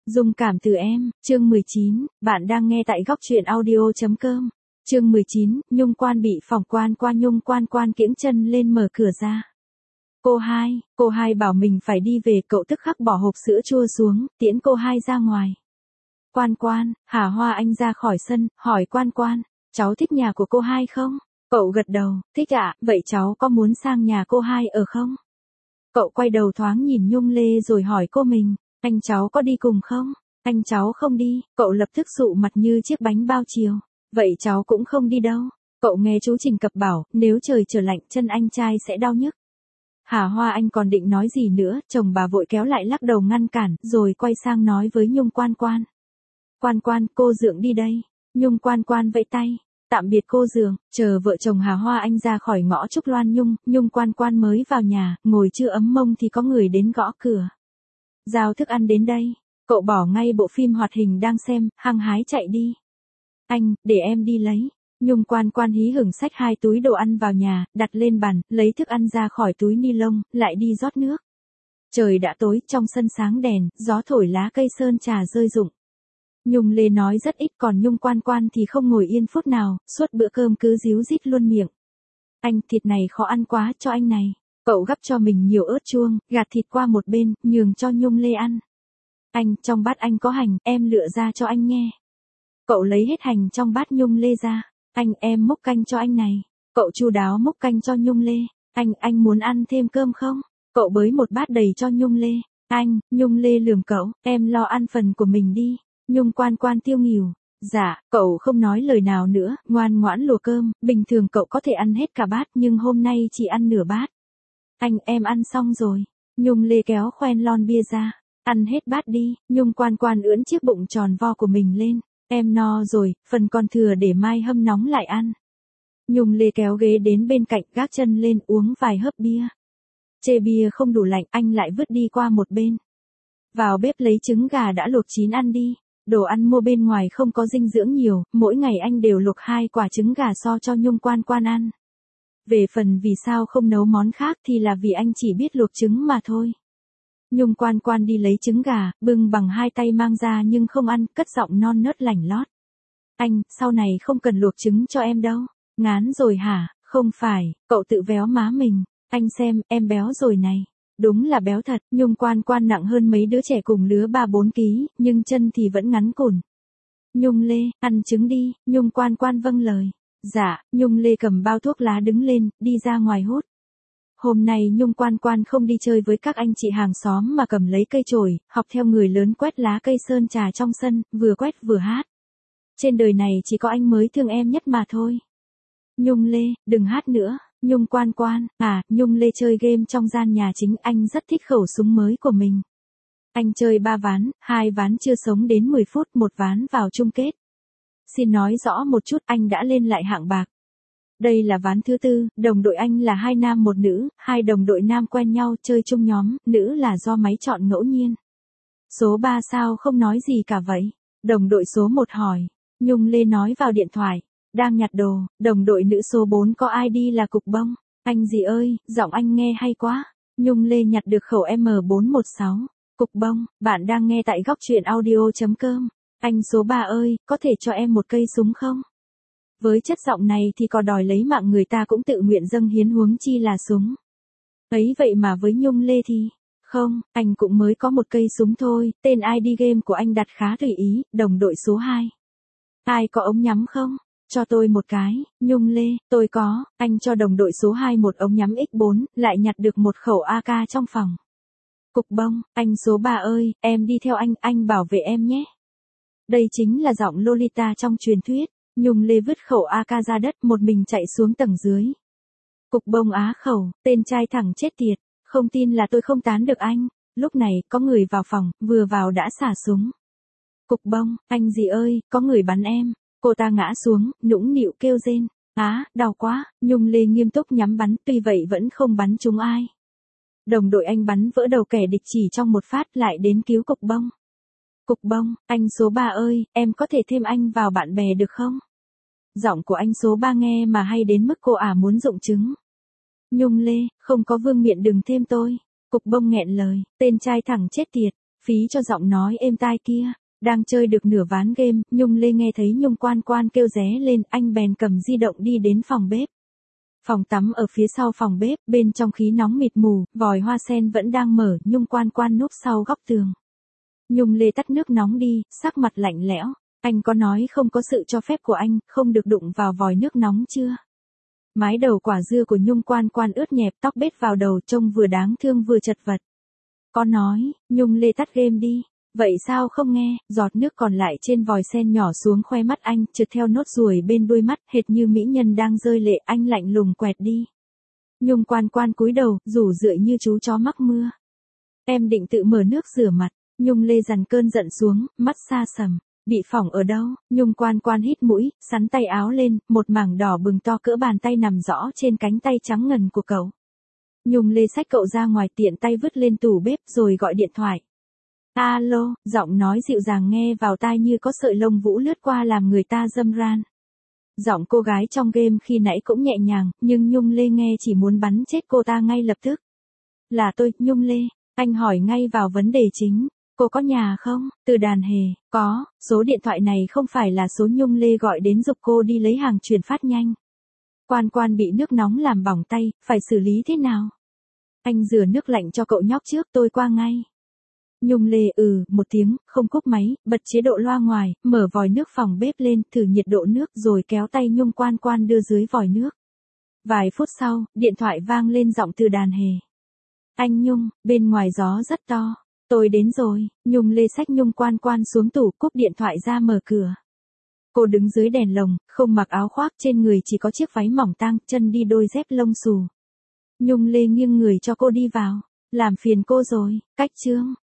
Dung cảm từ em, chương 19, bạn đang nghe tại góc truyện audio.com. Chương 19, Nhung Quan bị phỏng quan qua Nhung Quan kiễng chân lên mở cửa ra. Cô hai bảo mình phải đi về, cậu tức khắc bỏ hộp sữa chua xuống, tiễn cô hai ra ngoài. Quan, Hà Hoa Anh ra khỏi sân, hỏi Quan, cháu thích nhà của cô hai không? Cậu gật đầu, thích ạ, vậy cháu có muốn sang nhà cô hai ở không? Cậu quay đầu thoáng nhìn Nhung Lê rồi hỏi cô mình, anh cháu có đi cùng không? Anh cháu không đi, cậu lập tức sụ mặt như chiếc bánh bao chiều. Vậy cháu cũng không đi đâu. Cậu nghe chú Trình Cập bảo, nếu trời trở lạnh chân anh trai sẽ đau nhức. Hà Hoa Anh còn định nói gì nữa, chồng bà vội kéo lại lắc đầu ngăn cản, rồi quay sang nói với Nhung Quan. Quan, cô Dượng đi đây. Nhung Quan vẫy tay. Tạm biệt cô Dượng, chờ vợ chồng Hà Hoa Anh ra khỏi ngõ Trúc Loan Nhung Quan mới vào nhà, ngồi chưa ấm mông thì có người đến gõ cửa. Giao thức ăn đến đây. Cậu bỏ ngay bộ phim hoạt hình đang xem, hăng hái chạy đi. Anh, để em đi lấy. Nhung Quan hí hửng xách 2 túi đồ ăn vào nhà, đặt lên bàn, lấy thức ăn ra khỏi túi ni lông, lại đi rót nước. Trời đã tối, trong sân sáng đèn, gió thổi lá cây sơn trà rơi rụng. Nhung Lê nói rất ít, còn Nhung Quan thì không ngồi yên phút nào, suốt bữa cơm cứ díu dít luôn miệng. Anh, thịt này khó ăn quá, cho anh này. Cậu gắp cho mình nhiều ớt chuông, gạt thịt qua một bên, nhường cho Nhung Lê ăn. Anh, trong bát anh có hành, em lựa ra cho anh nghe. Cậu lấy hết hành trong bát Nhung Lê ra. Anh, em múc canh cho anh này. Cậu chu đáo múc canh cho Nhung Lê. Anh muốn ăn thêm cơm không? Cậu bới một bát đầy cho Nhung Lê. Anh, Nhung Lê lườm cậu, em lo ăn phần của mình đi. Nhung Quan tiêu nghỉu. Dạ, cậu không nói lời nào nữa, ngoan ngoãn lùa cơm, bình thường cậu có thể ăn hết cả bát nhưng hôm nay chỉ ăn nửa bát. Anh, em ăn xong rồi. Nhung Lê kéo khoen lon bia ra. Ăn hết bát đi. Nhung Quan ưỡn chiếc bụng tròn vo của mình lên. Em no rồi, phần còn thừa để mai hâm nóng lại ăn. Nhung Lê kéo ghế đến bên cạnh, gác chân lên uống vài hớp bia. Chê bia không đủ lạnh, anh lại vứt đi qua một bên. Vào bếp lấy trứng gà đã luộc chín ăn đi. Đồ ăn mua bên ngoài không có dinh dưỡng nhiều, mỗi ngày anh đều luộc 2 quả trứng gà so cho Nhung Quan ăn. Về phần vì sao không nấu món khác thì là vì anh chỉ biết luộc trứng mà thôi. Nhung Quan đi lấy trứng gà, bưng bằng 2 tay mang ra nhưng không ăn, cất giọng non nớt lảnh lót. Anh, sau này không cần luộc trứng cho em đâu. Ngán rồi hả? Không phải, cậu tự véo má mình. Anh xem, em béo rồi này. Đúng là béo thật. Nhung Quan nặng hơn mấy đứa trẻ cùng lứa 3-4 ký, nhưng chân thì vẫn ngắn cùn. Nhung Lê, ăn trứng đi. Nhung Quan vâng lời. Dạ. Nhung Lê cầm bao thuốc lá đứng lên, đi ra ngoài hút. Hôm nay Nhung Quan không đi chơi với các anh chị hàng xóm mà cầm lấy cây chổi, học theo người lớn quét lá cây sơn trà trong sân, vừa quét vừa hát. Trên đời này chỉ có anh mới thương em nhất mà thôi. Nhung Lê, đừng hát nữa. Nhung Quan, Nhung Lê chơi game trong gian nhà chính, anh rất thích khẩu súng mới của mình. Anh chơi 3 ván, 2 ván chưa sống đến 10 phút, 1 ván vào chung kết. Xin nói rõ một chút, anh đã lên lại hạng bạc. Đây là ván thứ 4, đồng đội anh là 2 nam 1 nữ, 2 đồng đội nam quen nhau chơi chung nhóm, nữ là do máy chọn ngẫu nhiên. Số 3 sao không nói gì cả vậy? Đồng đội số 1 hỏi. Nhung Lê nói vào điện thoại. Đang nhặt đồ, đồng đội nữ số 4 có ID là Cục Bông. Anh gì ơi, giọng anh nghe hay quá. Nhung Lê nhặt được khẩu M416. Cục Bông, bạn đang nghe tại góc truyện audio.com. Anh số 3 ơi, có thể cho em một cây súng không? Với chất giọng này thì có đòi lấy mạng người ta cũng tự nguyện dâng hiến, huống chi là súng. Ấy vậy mà với Nhung Lê thì, không, anh cũng mới có một cây súng thôi, tên ID game của anh đặt khá tùy ý, đồng đội số 2. Ai có ống nhắm không? Cho tôi một cái. Nhung Lê, tôi có. Anh cho đồng đội số 2 một ống nhắm X4, lại nhặt được một khẩu AK trong phòng. Cục Bông, anh số 3 ơi, em đi theo anh bảo vệ em nhé. Đây chính là giọng Lolita trong truyền thuyết. Nhung Lê vứt khẩu AK ra đất, một mình chạy xuống tầng dưới. Cục Bông á khẩu, tên trai thẳng chết tiệt. Không tin là tôi không tán được anh. Lúc này, có người vào phòng, vừa vào đã xả súng. Cục Bông, anh gì ơi, có người bắn em. Cô ta ngã xuống, nũng nịu kêu rên. Á, đau quá. Nhung Lê nghiêm túc nhắm bắn, tuy vậy vẫn không bắn trúng ai. Đồng đội anh bắn vỡ đầu kẻ địch chỉ trong một phát, lại đến cứu Cục Bông. Cục Bông, anh số 3 ơi, em có thể thêm anh vào bạn bè được không? Giọng của anh số 3 nghe mà hay đến mức cô muốn rụng trứng. Nhung Lê, không có vương miện đừng thêm tôi. Cục Bông nghẹn lời, tên trai thẳng chết tiệt. phí cho giọng nói êm tai kia. Đang chơi được nửa ván game, Nhung Lê nghe thấy Nhung Quan Quan kêu ré lên, anh bèn cầm di động đi đến phòng bếp. Phòng tắm ở phía sau phòng bếp, bên trong khí nóng mịt mù, vòi hoa sen vẫn đang mở, Nhung Quan Quan núp sau góc tường. Nhung Lê tắt nước nóng đi, sắc mặt lạnh lẽo. Anh có nói không có sự cho phép của anh, không được đụng vào vòi nước nóng chưa? Mái đầu quả dưa của Nhung Quan Quan ướt nhẹp, tóc bết vào đầu trông vừa đáng thương vừa chật vật. Có nói, Nhung Lê tắt game đi. Vậy sao không nghe, giọt nước còn lại trên vòi sen nhỏ xuống khoe mắt anh, trượt theo nốt ruồi bên đuôi mắt, hệt như mỹ nhân đang rơi lệ, anh lạnh lùng quẹt đi. Nhung Quan Quan cúi đầu, rủ rượi như chú chó mắc mưa. Em định tự mở nước rửa mặt. Nhung Lê dằn cơn giận xuống, mắt xa sầm. Bị phỏng ở đâu? Nhung Quan Quan hít mũi, sắn tay áo lên, một mảng đỏ bừng to cỡ bàn tay nằm rõ trên cánh tay trắng ngần của cậu. Nhung Lê xách cậu ra ngoài, tiện tay vứt lên tủ bếp rồi gọi điện thoại. Alo, giọng nói dịu dàng nghe vào tai như có sợi lông vũ lướt qua làm người ta râm ran. Giọng cô gái trong game khi nãy cũng nhẹ nhàng, nhưng Nhung Lê nghe chỉ muốn bắn chết cô ta ngay lập tức. Là tôi, Nhung Lê. Anh hỏi ngay vào vấn đề chính. Cô có nhà không? Từ đàn hề. Có, số điện thoại này không phải là số Nhung Lê gọi đến giục cô đi lấy hàng chuyển phát nhanh. Quan Quan bị nước nóng làm bỏng tay, phải xử lý thế nào? Anh rửa nước lạnh cho cậu nhóc trước, tôi qua ngay. Nhung Lê một tiếng, không cúp máy, bật chế độ loa ngoài, mở vòi nước phòng bếp lên, thử nhiệt độ nước rồi kéo tay Nhung Quan Quan đưa dưới vòi nước. Vài phút sau, điện thoại vang lên giọng Từ đàn hề. Anh Nhung, bên ngoài gió rất to. Tôi đến rồi. Nhung Lê xách Nhung Quan Quan xuống tủ, cúp điện thoại ra mở cửa. Cô đứng dưới đèn lồng, không mặc áo khoác, trên người chỉ có chiếc váy mỏng tang, chân đi đôi dép lông xù. Nhung Lê nghiêng người cho cô đi vào. Làm phiền cô rồi, cách chương.